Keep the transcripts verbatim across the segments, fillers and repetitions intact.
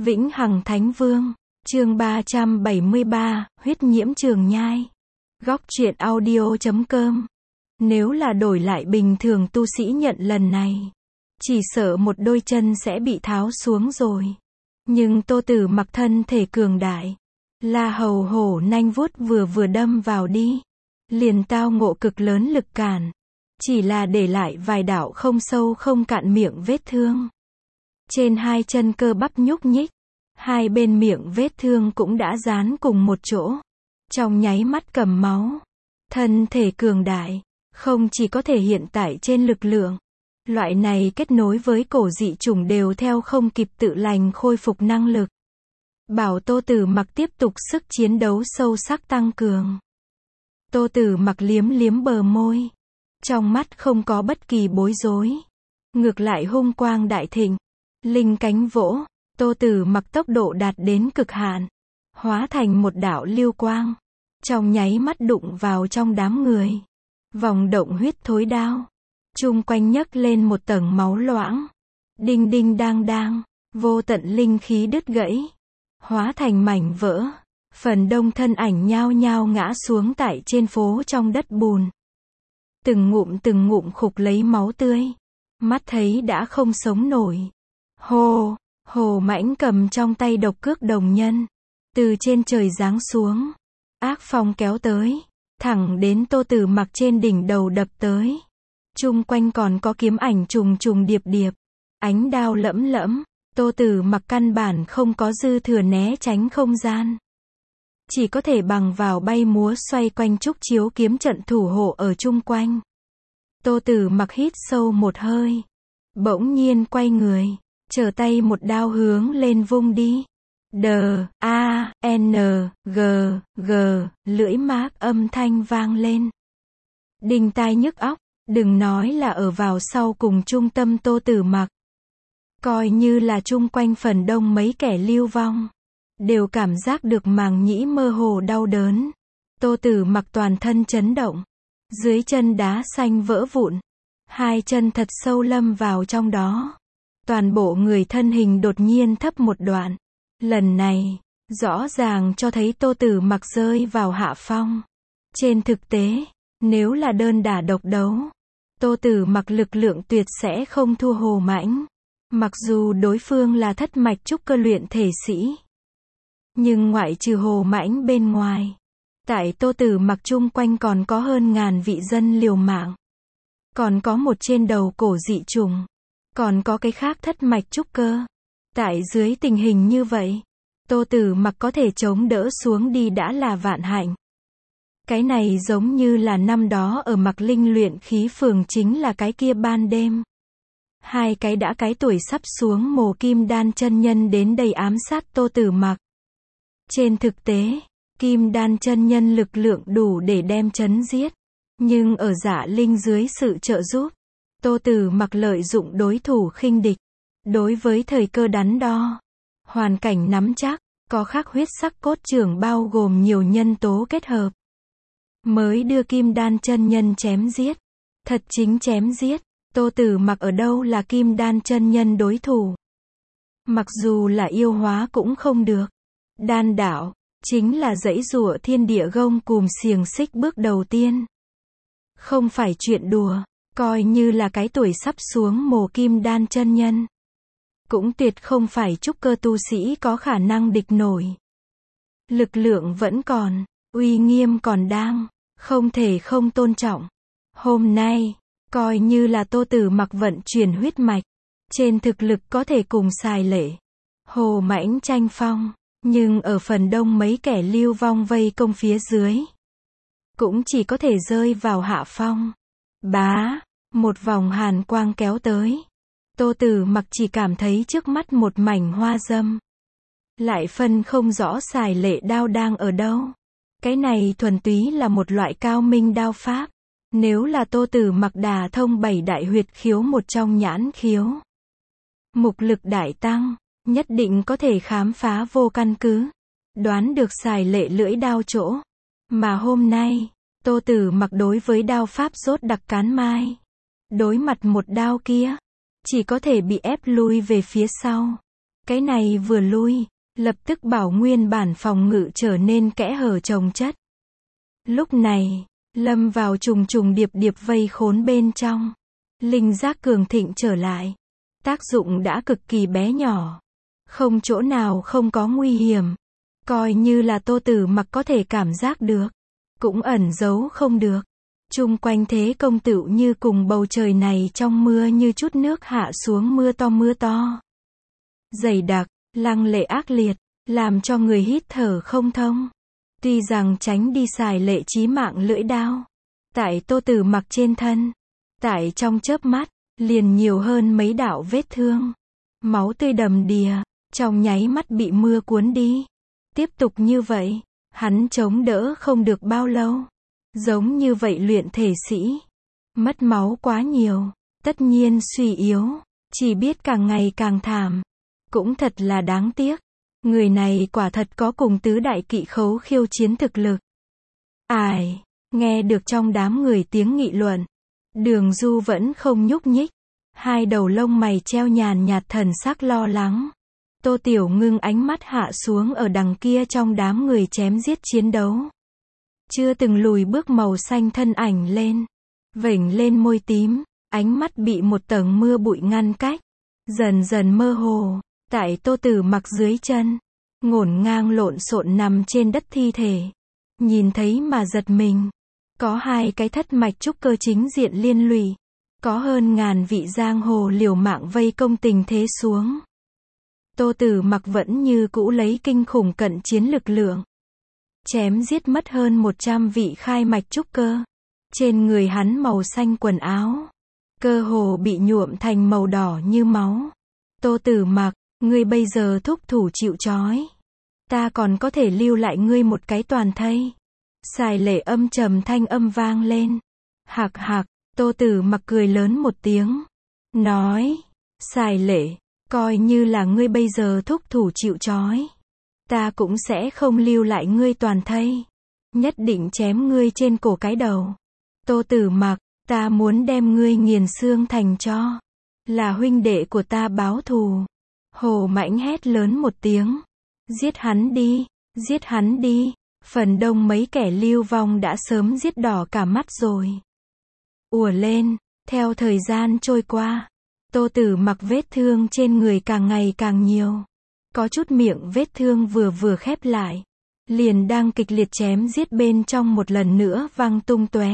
Vĩnh Hằng Thánh Vương, chương ba trăm bảy mươi ba, huyết nhiễm trường nhai. Góc truyện audio chấm com. Nếu là đổi lại bình thường tu sĩ nhận lần này, chỉ sợ một đôi chân sẽ bị tháo xuống rồi. Nhưng Tô Tử Mặc thân thể cường đại, La Hầu hổ nanh vuốt vừa vừa đâm vào đi, liền tao ngộ cực lớn lực cản, chỉ là để lại vài đạo không sâu không cạn miệng vết thương. Trên hai chân cơ bắp nhúc nhích, hai bên miệng vết thương cũng đã dán cùng một chỗ, trong nháy mắt cầm máu. Thân thể cường đại, không chỉ có thể hiện tại trên lực lượng, loại này kết nối với cổ dị chủng đều theo không kịp tự lành khôi phục năng lực. Bảo Tô Tử Mặc tiếp tục sức chiến đấu sâu sắc tăng cường. Tô Tử Mặc liếm liếm bờ môi, trong mắt không có bất kỳ bối rối, ngược lại hung quang đại thịnh, linh cánh vỗ, Tô Tử Mặc tốc độ đạt đến cực hạn, hóa thành một đạo lưu quang, trong nháy mắt đụng vào trong đám người. Vòng động huyết thối đao, chung quanh nhấc lên một tầng máu loãng, đinh đinh đang đang, vô tận linh khí đứt gãy, hóa thành mảnh vỡ, phần đông thân ảnh nhao nhao ngã xuống tại trên phố trong đất bùn. Từng ngụm từng ngụm khục lấy máu tươi, mắt thấy đã không sống nổi. Hồ, Hồ Mãnh cầm trong tay độc cước đồng nhân, từ trên trời giáng xuống, ác phong kéo tới, thẳng đến Tô Tử Mặc trên đỉnh đầu đập tới. Chung quanh còn có kiếm ảnh trùng trùng điệp điệp, ánh đao lẫm lẫm, Tô Tử Mặc căn bản không có dư thừa né tránh không gian, chỉ có thể bằng vào bay múa xoay quanh trúc chiếu kiếm trận thủ hộ ở chung quanh. Tô Tử Mặc hít sâu một hơi, bỗng nhiên quay người, trở tay một đao hướng lên vung đi. D, A, N, G, G, lưỡi mác âm thanh vang lên, đinh tai nhức óc. Đừng nói là ở vào sau cùng trung tâm Tô Tử Mặc, coi như là chung quanh phần đông mấy kẻ lưu vong, đều cảm giác được màng nhĩ mơ hồ đau đớn. Tô Tử Mặc toàn thân chấn động, dưới chân đá xanh vỡ vụn, hai chân thật sâu lâm vào trong đó, toàn bộ người thân hình đột nhiên thấp một đoạn. Lần này, rõ ràng cho thấy Tô Tử Mặc rơi vào hạ phong. Trên thực tế, nếu là đơn đả độc đấu, Tô Tử Mặc lực lượng tuyệt sẽ không thua Hồ Mãnh. Mặc dù đối phương là thất mạch trúc cơ luyện thể sĩ, nhưng ngoại trừ Hồ Mãnh bên ngoài, tại Tô Tử Mặc chung quanh còn có hơn ngàn vị dân liều mạng, còn có một trên đầu cổ dị trùng, còn có cái khác thất mạch trúc cơ. Tại dưới tình hình như vậy, Tô Tử Mặc có thể chống đỡ xuống đi đã là vạn hạnh. Cái này giống như là năm đó ở Mạc Linh luyện khí phường, chính là cái kia ban đêm, hai cái đã cái tuổi sắp xuống mồ Kim Đan chân nhân đến đây ám sát Tô Tử Mặc. Trên thực tế, Kim Đan chân nhân lực lượng đủ để đem chấn giết, nhưng ở Dạ Linh dưới sự trợ giúp, Tô Tử Mặc lợi dụng đối thủ khinh địch, đối với thời cơ đắn đo, hoàn cảnh nắm chắc, có khắc huyết sắc cốt trưởng bao gồm nhiều nhân tố kết hợp, mới đưa Kim Đan chân nhân chém giết. Thật chính chém giết, Tô Tử Mặc ở đâu là Kim Đan chân nhân đối thủ. Mặc dù là yêu hóa cũng không được. Đan đạo, chính là dãy giụa thiên địa gông cùm xiềng xích bước đầu tiên. Không phải chuyện đùa, coi như là cái tuổi sắp xuống mồ Kim Đan chân nhân, cũng tuyệt không phải trúc cơ tu sĩ có khả năng địch nổi. Lực lượng vẫn còn, uy nghiêm còn đang, không thể không tôn trọng. Hôm nay, coi như là Tô Tử Mặc vận chuyển huyết mạch, trên thực lực có thể cùng Xài Lệ, Hồ Mãnh tranh phong, nhưng ở phần đông mấy kẻ lưu vong vây công phía dưới, cũng chỉ có thể rơi vào hạ phong. Bá, một vòng hàn quang kéo tới, Tô Tử Mặc chỉ cảm thấy trước mắt một mảnh hoa dâm, lại phân không rõ Xài Lệ đao đang ở đâu. Cái này thuần túy là một loại cao minh đao pháp. Nếu là Tô Tử Mặc đả thông bảy đại huyệt khiếu một trong nhãn khiếu, mục lực đại tăng, nhất định có thể khám phá vô căn cứ, đoán được Xài Lệ lưỡi đao chỗ. Mà hôm nay, Tô Tử Mặc đối với đao pháp rốt đặc cán mai, đối mặt một đao kia, chỉ có thể bị ép lui về phía sau. Cái này vừa lui, lập tức bảo nguyên bản phòng ngự trở nên kẽ hở chồng chất. Lúc này, lâm vào trùng trùng điệp điệp vây khốn bên trong. Linh giác cường thịnh trở lại. Tác dụng đã cực kỳ bé nhỏ. Không chỗ nào không có nguy hiểm. Coi như là Tô Tử Mặc có thể cảm giác được. Cũng ẩn giấu không được. Chung quanh thế công tựu như cùng bầu trời này trong mưa như chút nước hạ xuống mưa to mưa to. Dày đặc, lăng lệ ác liệt, làm cho người hít thở không thông. Tuy rằng tránh đi xài lệ chí mạng lưỡi đao. Tại Tô Tử Mặc trên thân. Tại trong chớp mắt, liền nhiều hơn mấy đạo vết thương. Máu tươi đầm đìa, trong nháy mắt bị mưa cuốn đi. Tiếp tục như vậy, hắn chống đỡ không được bao lâu. Giống như vậy luyện thể sĩ. Mất máu quá nhiều, tất nhiên suy yếu, chỉ biết càng ngày càng thảm. Cũng thật là đáng tiếc. Người này quả thật có cùng tứ đại kỵ khấu khiêu chiến thực lực. Ai, nghe được trong đám người tiếng nghị luận. Đường Du vẫn không nhúc nhích. Hai đầu lông mày treo nhàn nhạt thần sắc lo lắng. Tô Tiểu Ngưng ánh mắt hạ xuống ở đằng kia trong đám người chém giết chiến đấu. Chưa từng lùi bước màu xanh thân ảnh lên. Vểnh lên môi tím, ánh mắt bị một tầng mưa bụi ngăn cách. Dần dần mơ hồ, tại Tô Tử Mặc dưới chân. Ngổn ngang lộn xộn nằm trên đất thi thể. Nhìn thấy mà giật mình. Có hai cái thất mạch trúc cơ chính diện liên lụy. Có hơn ngàn vị giang hồ liều mạng vây công tình thế xuống. Tô Tử Mặc vẫn như cũ lấy kinh khủng cận chiến lực lượng. Chém giết mất hơn một trăm vị khai mạch trúc cơ. Trên người hắn màu xanh quần áo. Cơ hồ bị nhuộm thành màu đỏ như máu. Tô Tử Mặc, ngươi bây giờ thúc thủ chịu trói. Ta còn có thể lưu lại ngươi một cái toàn thây. Xài lệ âm trầm thanh âm vang lên. Hạc hạc, Tô Tử Mặc cười lớn một tiếng. Nói, xài lệ, coi như là ngươi bây giờ thúc thủ chịu trói. Ta cũng sẽ không lưu lại ngươi toàn thây. Nhất định chém ngươi trên cổ cái đầu. Tô Tử Mặc, ta muốn đem ngươi nghiền xương thành tro. Là huynh đệ của ta báo thù. Hồ Mãnh hét lớn một tiếng. Giết hắn đi, giết hắn đi. Phần đông mấy kẻ lưu vong đã sớm giết đỏ cả mắt rồi. Ùa lên, theo thời gian trôi qua. Tô Tử Mặc vết thương trên người càng ngày càng nhiều. Có chút miệng vết thương vừa vừa khép lại. Liền đang kịch liệt chém giết bên trong một lần nữa văng tung tóe.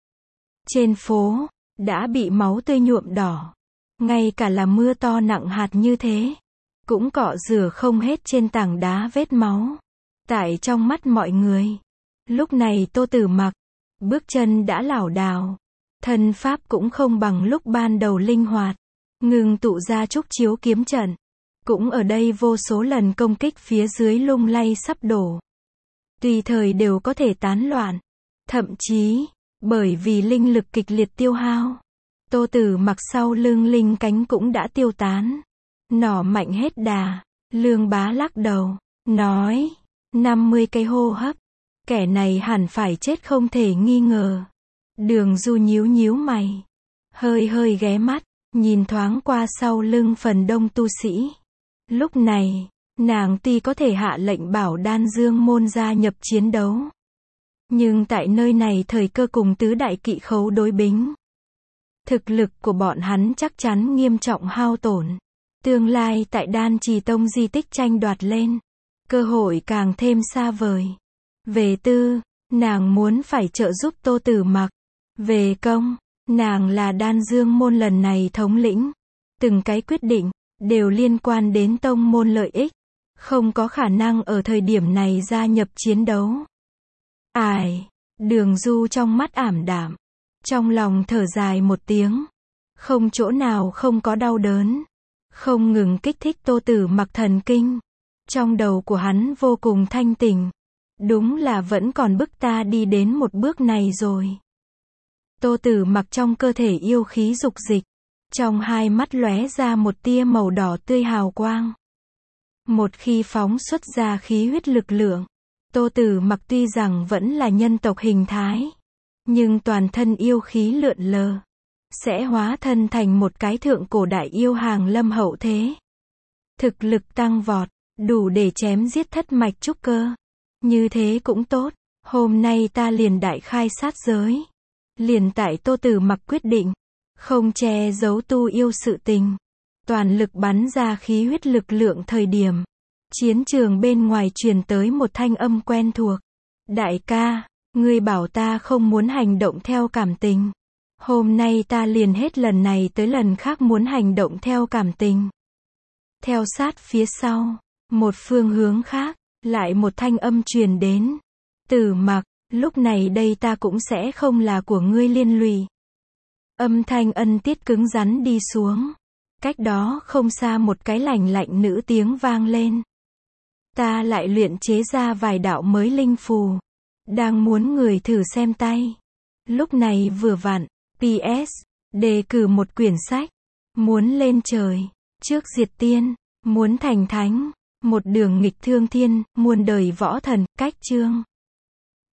Trên phố, đã bị máu tươi nhuộm đỏ. Ngay cả là mưa to nặng hạt như thế. Cũng cọ rửa không hết trên tảng đá vết máu. Tại trong mắt mọi người. Lúc này Tô Tử Mặc. Bước chân đã lảo đảo. Thân pháp cũng không bằng lúc ban đầu linh hoạt. Ngừng tụ ra trúc chiếu kiếm trận. Cũng ở đây vô số lần công kích phía dưới lung lay sắp đổ. Tùy thời đều có thể tán loạn. Thậm chí, bởi vì linh lực kịch liệt tiêu hao. Tô Tử Mặc sau lưng linh cánh cũng đã tiêu tán. Nỏ mạnh hết đà. Lương Bá lắc đầu. Nói. năm mươi cây hô hấp. Kẻ này hẳn phải chết không thể nghi ngờ. Đường Du nhíu nhíu mày. Hơi hơi ghé mắt. Nhìn thoáng qua sau lưng phần đông tu sĩ. Lúc này, nàng tuy có thể hạ lệnh bảo Đan Dương môn gia nhập chiến đấu. Nhưng tại nơi này thời cơ cùng tứ đại kỵ khấu đối bính. Thực lực của bọn hắn chắc chắn nghiêm trọng hao tổn. Tương lai tại Đan Trì Tông di tích tranh đoạt lên. Cơ hội càng thêm xa vời. Về tư, nàng muốn phải trợ giúp Tô Tử Mặc. Về công, nàng là Đan Dương môn lần này thống lĩnh. Từng cái quyết định, đều liên quan đến tông môn lợi ích. Không có khả năng ở thời điểm này gia nhập chiến đấu. Ai, Đường Du trong mắt ảm đạm. Trong lòng thở dài một tiếng. Không chỗ nào không có đau đớn. Không ngừng kích thích Tô Tử Mặc thần kinh. Trong đầu của hắn vô cùng thanh tỉnh. Đúng là vẫn còn bức ta đi đến một bước này rồi. Tô Tử Mặc trong cơ thể yêu khí dục dịch. Trong hai mắt lóe ra một tia màu đỏ tươi hào quang. Một khi phóng xuất ra khí huyết lực lượng. Tô Tử Mặc tuy rằng vẫn là nhân tộc hình thái. Nhưng toàn thân yêu khí lượn lờ. Sẽ hóa thân thành một cái thượng cổ đại yêu hàng lâm hậu thế. thực lực tăng vọt, đủ để chém giết thất mạch trúc cơ. Như thế cũng tốt, hôm nay ta liền đại khai sát giới. Liền tại Tô Tử Mặc quyết định, không che giấu tu yêu sự tình, toàn lực bắn ra khí huyết lực lượng thời điểm. Chiến trường bên ngoài truyền tới một thanh âm quen thuộc. Đại ca, ngươi bảo ta không muốn hành động theo cảm tình. Hôm nay ta liền hết lần này tới lần khác muốn hành động theo cảm tình. Theo sát phía sau, một phương hướng khác, lại một thanh âm truyền đến. Tử Mặc, lúc này đây ta cũng sẽ không là của ngươi liên lụy. Âm thanh ân tiết cứng rắn đi xuống. Cách đó không xa một cái lạnh lạnh nữ tiếng vang lên. Ta lại luyện chế ra vài đạo mới linh phù. Đang muốn người thử xem tay. Lúc này vừa vặn, pê ét, đề cử một quyển sách. Muốn lên trời, trước diệt tiên, muốn thành thánh, một đường nghịch thương thiên, muôn đời võ thần, cách chương.